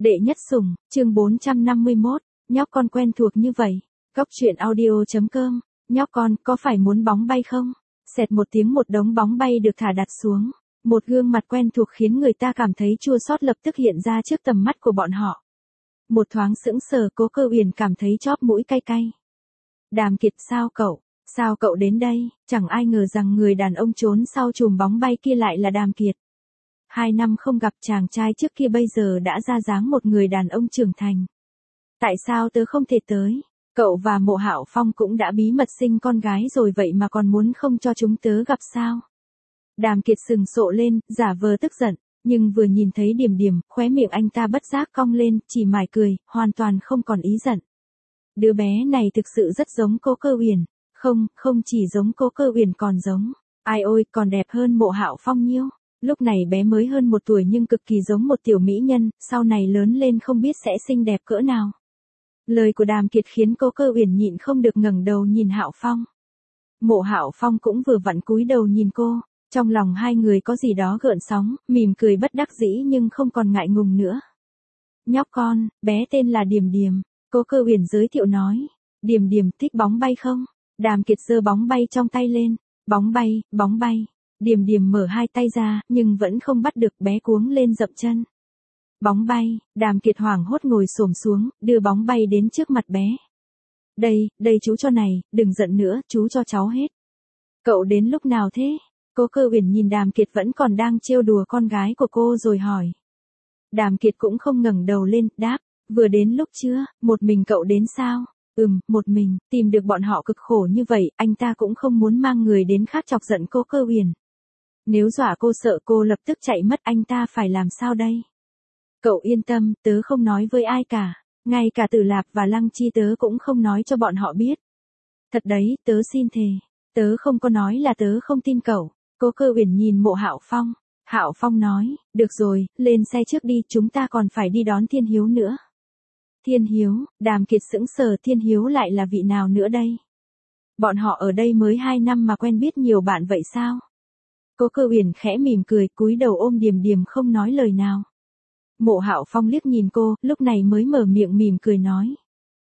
Đệ nhất sủng, chương 451, nhóc con quen thuộc như vậy. Góc truyện audio.com, nhóc con, có phải muốn bóng bay không? Xẹt một tiếng một đống bóng bay được thả đặt xuống. Một gương mặt quen thuộc khiến người ta cảm thấy chua xót lập tức hiện ra trước tầm mắt của bọn họ. Một thoáng sững sờ, Cố Cơ Uyển cảm thấy chóp mũi cay cay. Đàm Kiệt, sao cậu đến đây? Chẳng ai ngờ rằng người đàn ông trốn sau chùm bóng bay kia lại là Đàm Kiệt. 2 năm không gặp, chàng trai trước kia bây giờ đã ra dáng một người đàn ông trưởng thành. Tại sao tớ không thể tới? Cậu và Mộ Hạo Phong cũng đã bí mật sinh con gái rồi vậy mà còn muốn không cho chúng tớ gặp sao? Đàm Kiệt sừng sộ lên, giả vờ tức giận, nhưng vừa nhìn thấy Điềm Điềm, khóe miệng anh ta bất giác cong lên, chỉ mải cười, hoàn toàn không còn ý giận. Đứa bé này thực sự rất giống Cố Cơ Uyển, không chỉ giống Cố Cơ Uyển còn giống, ai ôi, còn đẹp hơn Mộ Hạo Phong nhiêu. Lúc này bé mới hơn 1 tuổi nhưng cực kỳ giống một tiểu mỹ nhân, sau này lớn lên không biết sẽ xinh đẹp cỡ nào. Lời của Đàm Kiệt khiến Cố Cơ Uyển nhịn không được ngẩng đầu nhìn Hạo Phong. Mộ Hạo Phong cũng vừa vặn cúi đầu nhìn cô, trong lòng hai người có gì đó gợn sóng, mỉm cười bất đắc dĩ nhưng không còn ngại ngùng nữa. Nhóc con, bé tên là Điềm Điềm, Cố Cơ Uyển giới thiệu nói. Điềm Điềm thích bóng bay không? Đàm Kiệt giơ bóng bay trong tay lên. Bóng bay. Điềm Điềm mở hai tay ra, nhưng vẫn không bắt được, bé cuống lên dậm chân. Bóng bay, Đàm Kiệt hoảng hốt ngồi xổm xuống, đưa bóng bay đến trước mặt bé. Đây chú cho này, đừng giận nữa, chú cho cháu hết. Cậu đến lúc nào thế? Cố Cơ Uyển nhìn Đàm Kiệt vẫn còn đang trêu đùa con gái của cô rồi hỏi. Đàm Kiệt cũng không ngẩng đầu lên, đáp, vừa đến lúc chưa, một mình cậu đến sao? Một mình, tìm được bọn họ cực khổ như vậy, anh ta cũng không muốn mang người đến khác chọc giận Cố Cơ Uyển. Nếu dọa cô sợ cô lập tức chạy mất, anh ta phải làm sao đây? Cậu yên tâm, tớ không nói với ai cả, ngay cả Tử Lạp và Lăng Chi tớ cũng không nói cho bọn họ biết. Thật đấy, tớ xin thề, tớ không có nói là tớ không tin cậu. Cố Cơ Uyển nhìn Mộ Hạo Phong. Hạo Phong nói, được rồi, lên xe trước đi, chúng ta còn phải đi đón Thiên Hiếu nữa. Thiên Hiếu, Đàm Kiệt sững sờ, Thiên Hiếu lại là vị nào nữa đây? Bọn họ ở đây mới 2 năm mà quen biết nhiều bạn vậy sao? Cố Cơ Uyển khẽ mỉm cười, cúi đầu ôm Điềm Điềm không nói lời nào. Mộ Hạo Phong liếc nhìn cô, lúc này mới mở miệng mỉm cười nói.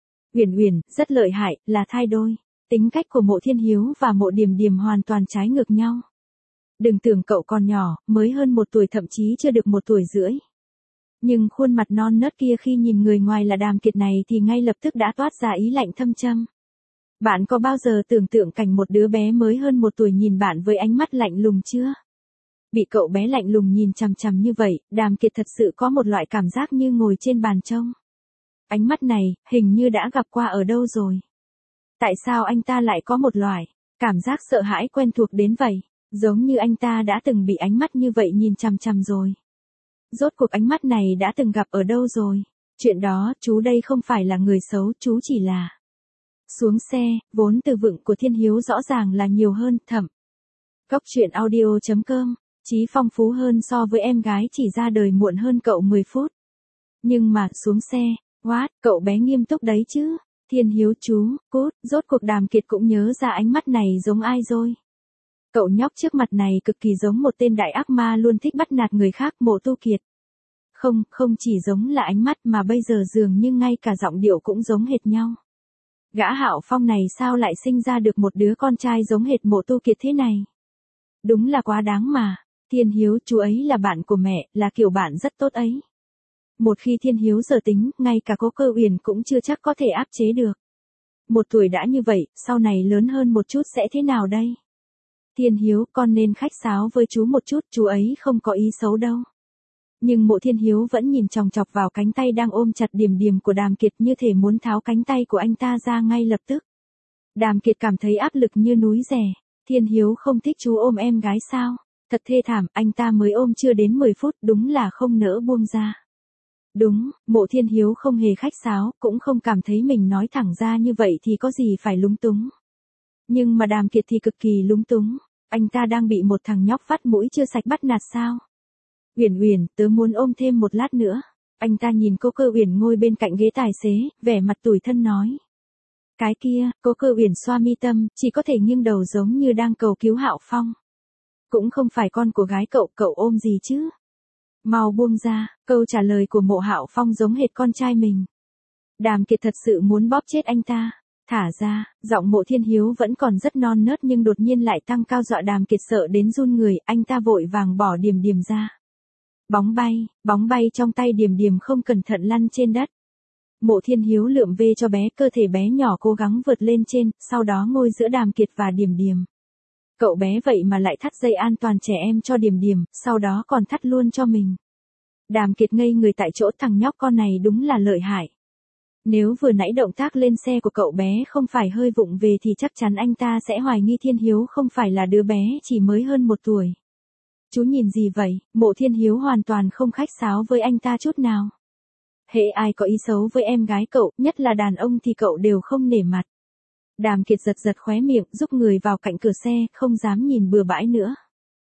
Uyển, rất lợi hại, là thai đôi. Tính cách của Mộ Thiên Hiếu và Mộ Điềm Điềm hoàn toàn trái ngược nhau. Đừng tưởng cậu còn nhỏ, mới hơn 1 tuổi, thậm chí chưa được 1 tuổi rưỡi. Nhưng khuôn mặt non nớt kia khi nhìn người ngoài là Đàm Kiệt này thì ngay lập tức đã toát ra ý lạnh thâm châm. Bạn có bao giờ tưởng tượng cảnh một đứa bé mới hơn 1 tuổi nhìn bạn với ánh mắt lạnh lùng chưa? Bị cậu bé lạnh lùng nhìn chằm chằm như vậy, Đàm Kiệt thật sự có một loại cảm giác như ngồi trên bàn trông. Ánh mắt này, hình như đã gặp qua ở đâu rồi. Tại sao anh ta lại có một loại cảm giác sợ hãi quen thuộc đến vậy, giống như anh ta đã từng bị ánh mắt như vậy nhìn chằm chằm rồi. Rốt cuộc ánh mắt này đã từng gặp ở đâu rồi? Chuyện đó, chú đây không phải là người xấu, chú chỉ là... Xuống xe, vốn từ vựng của Thiên Hiếu rõ ràng là nhiều hơn, thậm. Góc truyện audio.com, Chí phong phú hơn so với em gái chỉ ra đời muộn hơn cậu 10 phút. Nhưng mà, xuống xe, cậu bé nghiêm túc đấy chứ. Thiên Hiếu chú, cút, rốt cuộc Đàm Kiệt cũng nhớ ra ánh mắt này giống ai rồi. Cậu nhóc trước mặt này cực kỳ giống một tên đại ác ma luôn thích bắt nạt người khác, Mộ Tu Kiệt. Không chỉ giống là ánh mắt mà bây giờ dường như ngay cả giọng điệu cũng giống hệt nhau. Gã Hạo Phong này sao lại sinh ra được một đứa con trai giống hệt Mộ Tu Kiệt thế này? Đúng là quá đáng mà. Thiên Hiếu chú ấy là bạn của mẹ, là kiểu bạn rất tốt ấy. Một khi Thiên Hiếu giờ tính, ngay cả Cố Cơ Uyển cũng chưa chắc có thể áp chế được. 1 tuổi đã như vậy, sau này lớn hơn một chút sẽ thế nào đây? Thiên Hiếu, con nên khách sáo với chú một chút, chú ấy không có ý xấu đâu. Nhưng Mộ Thiên Hiếu vẫn nhìn chòng chọc vào cánh tay đang ôm chặt Điềm Điềm của Đàm Kiệt như thể muốn tháo cánh tay của anh ta ra ngay lập tức. Đàm Kiệt cảm thấy áp lực như núi rè. Thiên Hiếu không thích chú ôm em gái sao? Thật thê thảm, anh ta mới ôm chưa đến 10 phút, đúng là không nỡ buông ra. Đúng, Mộ Thiên Hiếu không hề khách sáo, cũng không cảm thấy mình nói thẳng ra như vậy thì có gì phải lúng túng. Nhưng mà Đàm Kiệt thì cực kỳ lúng túng, anh ta đang bị một thằng nhóc vắt mũi chưa sạch bắt nạt sao? Uyển, tớ muốn ôm thêm một lát nữa. Anh ta nhìn Cố Cơ Uyển ngồi bên cạnh ghế tài xế, vẻ mặt tủi thân nói. Cái kia, Cố Cơ Uyển xoa mi tâm, chỉ có thể nghiêng đầu giống như đang cầu cứu Hạo Phong. Cũng không phải con của gái cậu ôm gì chứ? Mau buông ra, câu trả lời của Mộ Hạo Phong giống hệt con trai mình. Đàm Kiệt thật sự muốn bóp chết anh ta. Thả ra, giọng Mộ Thiên Hiếu vẫn còn rất non nớt nhưng đột nhiên lại tăng cao dọa Đàm Kiệt sợ đến run người, anh ta vội vàng bỏ Điềm Điềm ra. Bóng bay trong tay Điềm Điềm không cẩn thận lăn trên đất. Mộ Thiên Hiếu lượm về cho bé, cơ thể bé nhỏ cố gắng vượt lên trên, sau đó ngồi giữa Đàm Kiệt và Điềm Điềm. Cậu bé vậy mà lại thắt dây an toàn trẻ em cho Điềm Điềm, sau đó còn thắt luôn cho mình. Đàm Kiệt ngây người tại chỗ, thằng nhóc con này đúng là lợi hại. Nếu vừa nãy động tác lên xe của cậu bé không phải hơi vụng về thì chắc chắn anh ta sẽ hoài nghi Thiên Hiếu không phải là đứa bé chỉ mới hơn 1 tuổi. Chú nhìn gì vậy? Mộ Thiên Hiếu hoàn toàn không khách sáo với anh ta chút nào. Hễ ai có ý xấu với em gái cậu, nhất là đàn ông thì cậu đều không nể mặt. Đàm Kiệt giật khóe miệng, giúp người vào cạnh cửa xe, không dám nhìn bừa bãi nữa.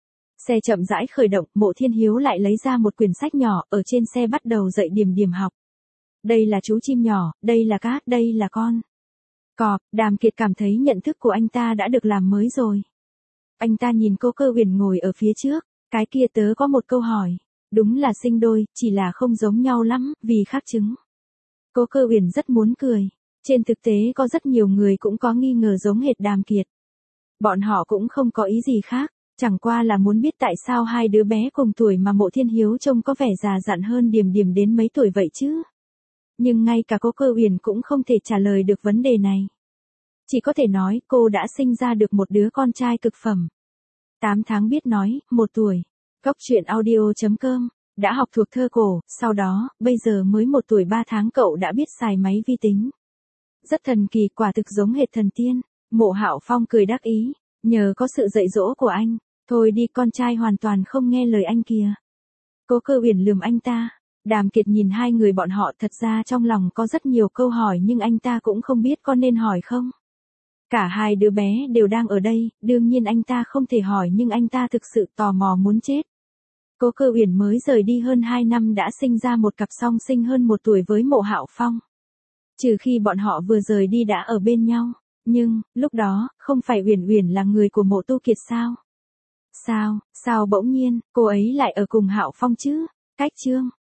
Xe chậm rãi khởi động, Mộ Thiên Hiếu lại lấy ra một quyển sách nhỏ, ở trên xe bắt đầu dạy Điềm Điềm học. Đây là chú chim nhỏ, đây là cá, đây là con cọp. Đàm Kiệt cảm thấy nhận thức của anh ta đã được làm mới rồi. Anh ta nhìn cô Cơ Uyển ngồi ở phía trước, cái kia tớ có một câu hỏi. Đúng là sinh đôi, chỉ là không giống nhau lắm, vì khác chứng. Cô Cơ Uyển rất muốn cười. Trên thực tế có rất nhiều người cũng có nghi ngờ giống hệt Đàm Kiệt. Bọn họ cũng không có ý gì khác, chẳng qua là muốn biết tại sao hai đứa bé cùng tuổi mà Mộ Thiên Hiếu trông có vẻ già dặn hơn Điềm Điềm đến mấy tuổi vậy chứ. Nhưng ngay cả cô Cơ Uyển cũng không thể trả lời được vấn đề này. Chỉ có thể nói cô đã sinh ra được một đứa con trai cực phẩm. 8 tháng biết nói, 1 tuổi. Cóc truyện audio.com, đã học thuộc thơ cổ, sau đó, bây giờ mới 1 tuổi 3 tháng cậu đã biết xài máy vi tính. Rất thần kỳ, quả thực giống hệt thần tiên. Mộ Hạo Phong cười đắc ý, nhờ có sự dạy dỗ của anh. Thôi đi, con trai hoàn toàn không nghe lời anh kìa. Cô Cơ Uyển lườm anh ta. Đàm Kiệt nhìn hai người bọn họ, thật ra trong lòng có rất nhiều câu hỏi nhưng anh ta cũng không biết có nên hỏi không. Cả hai đứa bé đều đang ở đây, đương nhiên anh ta không thể hỏi nhưng anh ta thực sự tò mò muốn chết. Cô Cơ Uyển mới rời đi hơn 2 năm đã sinh ra một cặp song sinh hơn 1 tuổi với Mộ Hạo Phong. Trừ khi bọn họ vừa rời đi đã ở bên nhau, nhưng, lúc đó, không phải Uyển Uyển là người của Mộ Tu Kiệt sao? Sao bỗng nhiên, cô ấy lại ở cùng Hạo Phong chứ? Cách chương